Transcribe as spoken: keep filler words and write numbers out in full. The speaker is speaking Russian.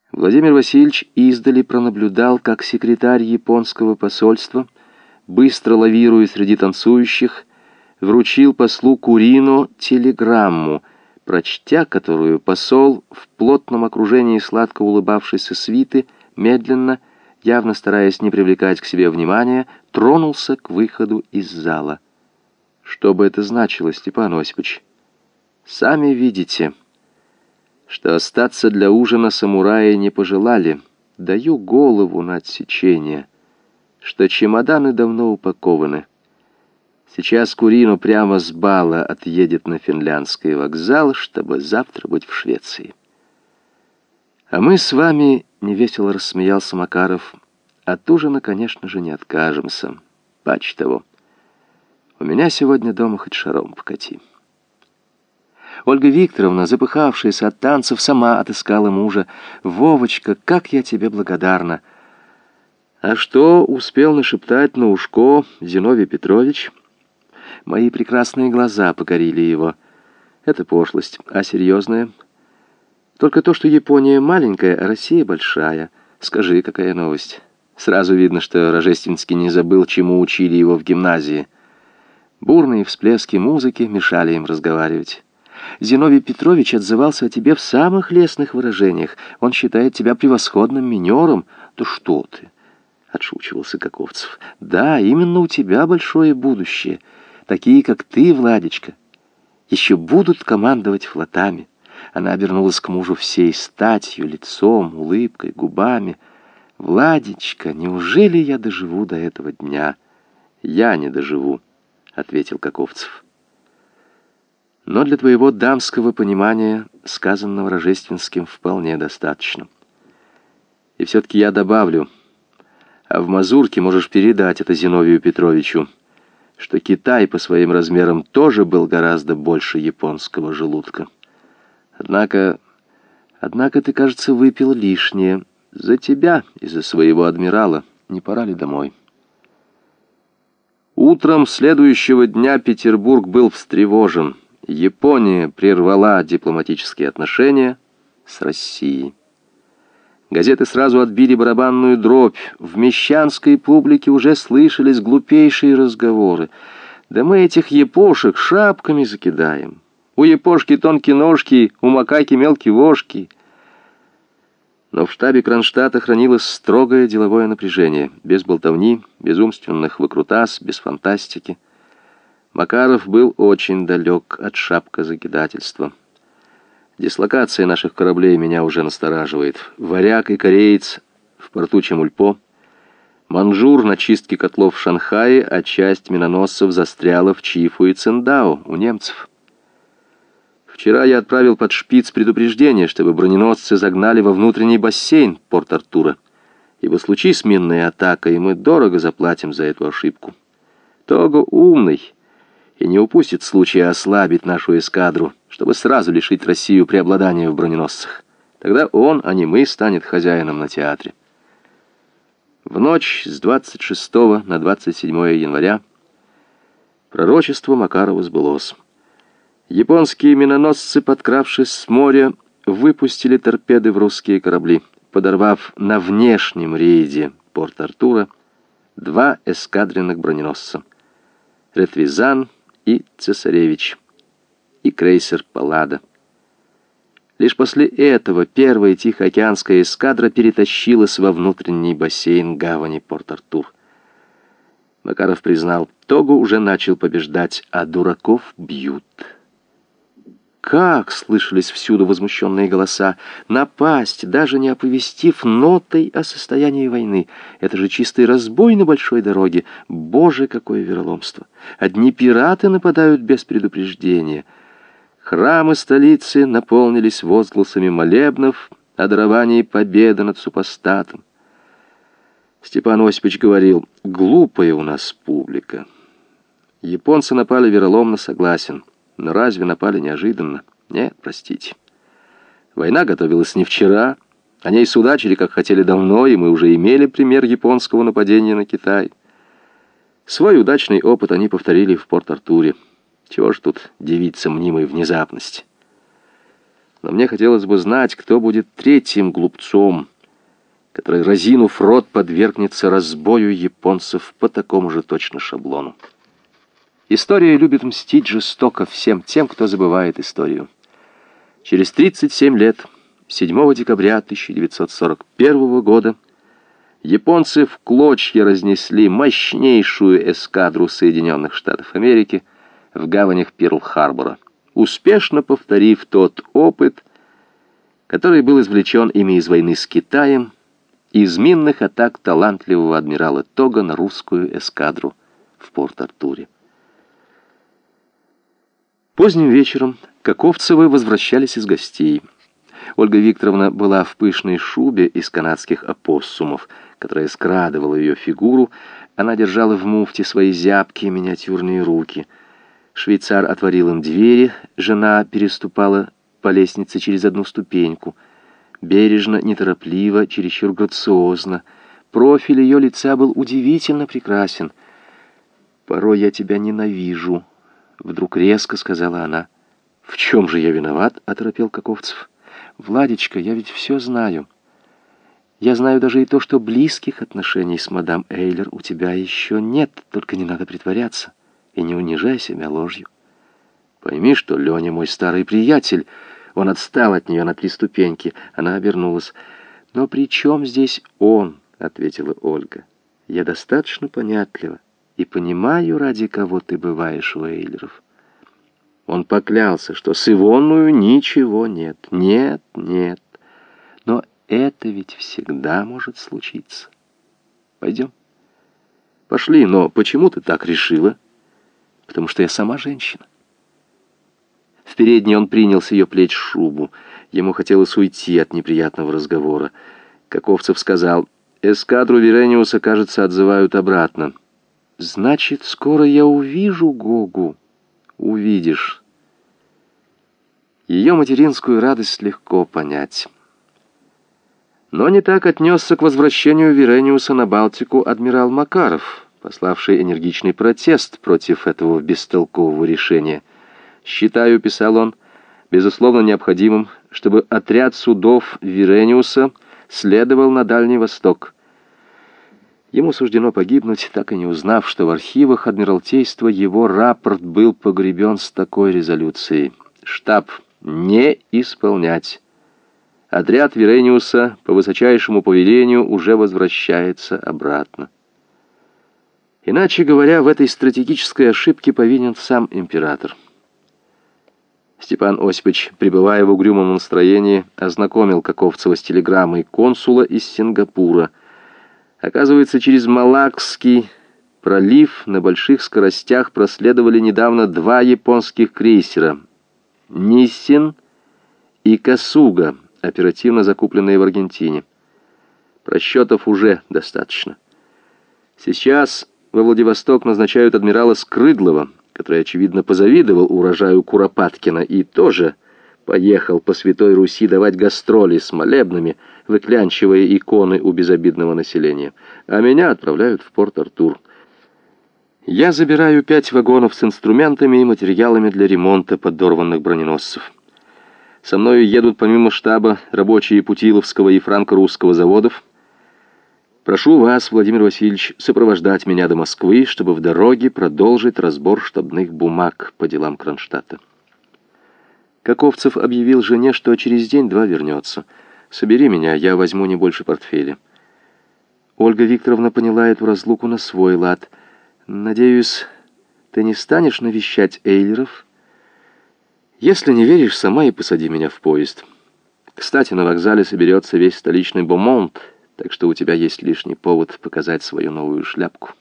Владимир Васильевич издали пронаблюдал, как секретарь японского посольства, быстро лавируя среди танцующих, вручил послу Курино телеграмму, прочтя которую посол в плотном окружении сладко улыбавшейся свиты медленно, явно стараясь не привлекать к себе внимания, тронулся к выходу из зала. Что бы это значило, Степан Осипович? Сами видите, что остаться для ужина самураи не пожелали. Даю голову на отсечение, что чемоданы давно упакованы. Сейчас Курино прямо с бала отъедет на финляндский вокзал, чтобы завтра быть в Швеции. А мы с вами, — невесело рассмеялся Макаров, — от ужина, конечно же, не откажемся. Паче того, у меня сегодня дома хоть шаром покати. Ольга Викторовна, запыхавшаяся от танцев, сама отыскала мужа. «Вовочка, как я тебе благодарна!» «А что успел нашептать на ушко Зиновий Петрович?» Мои прекрасные глаза покорили его. Это пошлость, а серьезная? Только то, что Япония маленькая, а Россия большая. Скажи, какая новость? Сразу видно, что Рожественский не забыл, чему учили его в гимназии. Бурные всплески музыки мешали им разговаривать. Зиновий Петрович отзывался о тебе в самых лестных выражениях. Он считает тебя превосходным минером. Да что ты, отшучивался Каковцев. Да, именно у тебя большое будущее. Такие, как ты, Владечка, еще будут командовать флотами. Она обернулась к мужу всей статью, лицом, улыбкой, губами. Владечка, неужели я доживу до этого дня? Я не доживу, ответил Каковцев. Но для твоего дамского понимания сказанного Рожественским вполне достаточно. И все-таки я добавлю, а в мазурке можешь передать это Зиновию Петровичу, что Китай по своим размерам тоже был гораздо больше японского желудка. Однако, однако ты, кажется, выпил лишнее. За тебя и за своего адмирала. Не пора ли домой? Утром следующего дня Петербург был встревожен. Япония прервала дипломатические отношения с Россией. Газеты сразу отбили барабанную дробь. В мещанской публике уже слышались глупейшие разговоры. Да мы этих япошек шапками закидаем. У япошки тонкие ножки, у макаки мелкие вошки. Но в штабе Кронштадта хранилось строгое деловое напряжение. Без болтовни, без умственных выкрутас, без фантастики. Макаров был очень далек от шапкозакидательства. Дислокация наших кораблей меня уже настораживает. Варяг и кореец в порту Чемульпо, манжур на чистке котлов в Шанхае, а часть миноносцев застряла в Чифу и Циндао у немцев. Вчера я отправил под шпиц предупреждение, чтобы броненосцы загнали во внутренний бассейн Порт-Артура, ибо случись минная атака, и мы дорого заплатим за эту ошибку. Того умный и не упустит случая ослабить нашу эскадру, чтобы сразу лишить Россию преобладания в броненосцах. Тогда он, а не мы, станет хозяином на театре. В ночь с двадцать шестого на двадцать седьмое января пророчество Макарова сбылось. Японские миноносцы, подкравшись с моря, выпустили торпеды в русские корабли, подорвав на внешнем рейде Порт-Артура два эскадренных броненосца — Ретвизан и Цесаревич, и крейсер Паллада. Лишь после этого первая Тихоокеанская эскадра перетащилась во внутренний бассейн гавани Порт-Артур. Макаров признал, Того уже начал побеждать, а дураков бьют. «Как?» — слышались всюду возмущенные голоса. «Напасть, даже не оповестив нотой о состоянии войны. Это же чистый разбой на большой дороге. Боже, какое вероломство! Одни пираты нападают без предупреждения». Храмы столицы наполнились возгласами молебнов о даровании победы над супостатом. Степан Осипович говорил, глупая у нас публика. Японцы напали вероломно, согласен. Но разве напали неожиданно? Нет, простите. Война готовилась не вчера. О ней судачили, как хотели давно, и мы уже имели пример японского нападения на Китай. Свой удачный опыт они повторили в Порт-Артуре. Чего ж тут дивиться мнимой внезапности? Но мне хотелось бы знать, кто будет третьим глупцом, который, разинув рот, подвергнется разбою японцев по такому же точно шаблону. История любит мстить жестоко всем тем, кто забывает историю. Через тридцать семь лет, седьмого декабря тысяча девятьсот сорок первого года, японцы в клочья разнесли мощнейшую эскадру Соединенных Штатов Америки в гаванях Перл-Харбора, успешно повторив тот опыт, который был извлечен ими из войны с Китаем, из минных атак талантливого адмирала Тога на русскую эскадру в Порт-Артуре. Поздним вечером Каковцевы возвращались из гостей. Ольга Викторовна была в пышной шубе из канадских опоссумов, которая скрадывала ее фигуру. Она держала в муфте свои зябкие миниатюрные руки. Швейцар отворил им двери, жена переступала по лестнице через одну ступеньку. Бережно, неторопливо, чересчур грациозно. Профиль ее лица был удивительно прекрасен. «Порой я тебя ненавижу», — вдруг резко сказала она. «В чем же я виноват?» — оторопел Каковцев. «Владечка, я ведь все знаю. Я знаю даже и то, что близких отношений с мадам Эйлер у тебя еще нет, только не надо притворяться и не унижай себя ложью. Пойми, что Леня мой старый приятель». Он отстал от нее на три ступеньки. Она обернулась. «Но при чем здесь он?» — ответила Ольга. «Я достаточно понятлива и понимаю, ради кого ты бываешь у Эйлеров». Он поклялся, что с Ивонную ничего нет. Нет, нет. Но это ведь всегда может случиться. Пойдем. Пошли, но почему ты так решила? Потому что я сама женщина. В передней он принял с ее плеч шубу. Ему хотелось уйти от неприятного разговора. Каковцев сказал: «Эскадру Вирениуса, кажется, отзывают обратно». «Значит, скоро я увижу Гогу». «Увидишь». Ее материнскую радость легко понять. Но не так отнесся к возвращению Вирениуса на Балтику адмирал Макаров, пославший энергичный протест против этого бестолкового решения. «Считаю, — писал он, — безусловно необходимым, чтобы отряд судов Вирениуса следовал на Дальний Восток. Ему суждено погибнуть, так и не узнав, что в архивах Адмиралтейства его рапорт был погребен с такой резолюцией. Штаб не исполнять. Отряд Вирениуса по высочайшему повелению уже возвращается обратно». Иначе говоря, в этой стратегической ошибке повинен сам император. Степан Осипович, пребывая в угрюмом настроении, ознакомил Каковцева с телеграммой консула из Сингапура. Оказывается, через Малакский пролив на больших скоростях проследовали недавно два японских крейсера «Ниссин» и «Касуга», оперативно закупленные в Аргентине. Расчетов уже достаточно. Сейчас во Владивосток назначают адмирала Скрыдлова, который, очевидно, позавидовал урожаю Куропаткина и тоже поехал по Святой Руси давать гастроли с молебнами, выклянчивая иконы у безобидного населения. А меня отправляют в Порт-Артур. Я забираю пять вагонов с инструментами и материалами для ремонта подорванных броненосцев. Со мною едут помимо штаба рабочие Путиловского и франко-русского заводов. Прошу вас, Владимир Васильевич, сопровождать меня до Москвы, чтобы в дороге продолжить разбор штабных бумаг по делам Кронштадта. Каковцев объявил жене, что через день-два вернется. «Собери меня, я возьму не больше портфеля». Ольга Викторовна поняла эту разлуку на свой лад. «Надеюсь, ты не станешь навещать Эйлеров? Если не веришь, сама и посади меня в поезд. Кстати, на вокзале соберется весь столичный бомонд, так что у тебя есть лишний повод показать свою новую шляпку».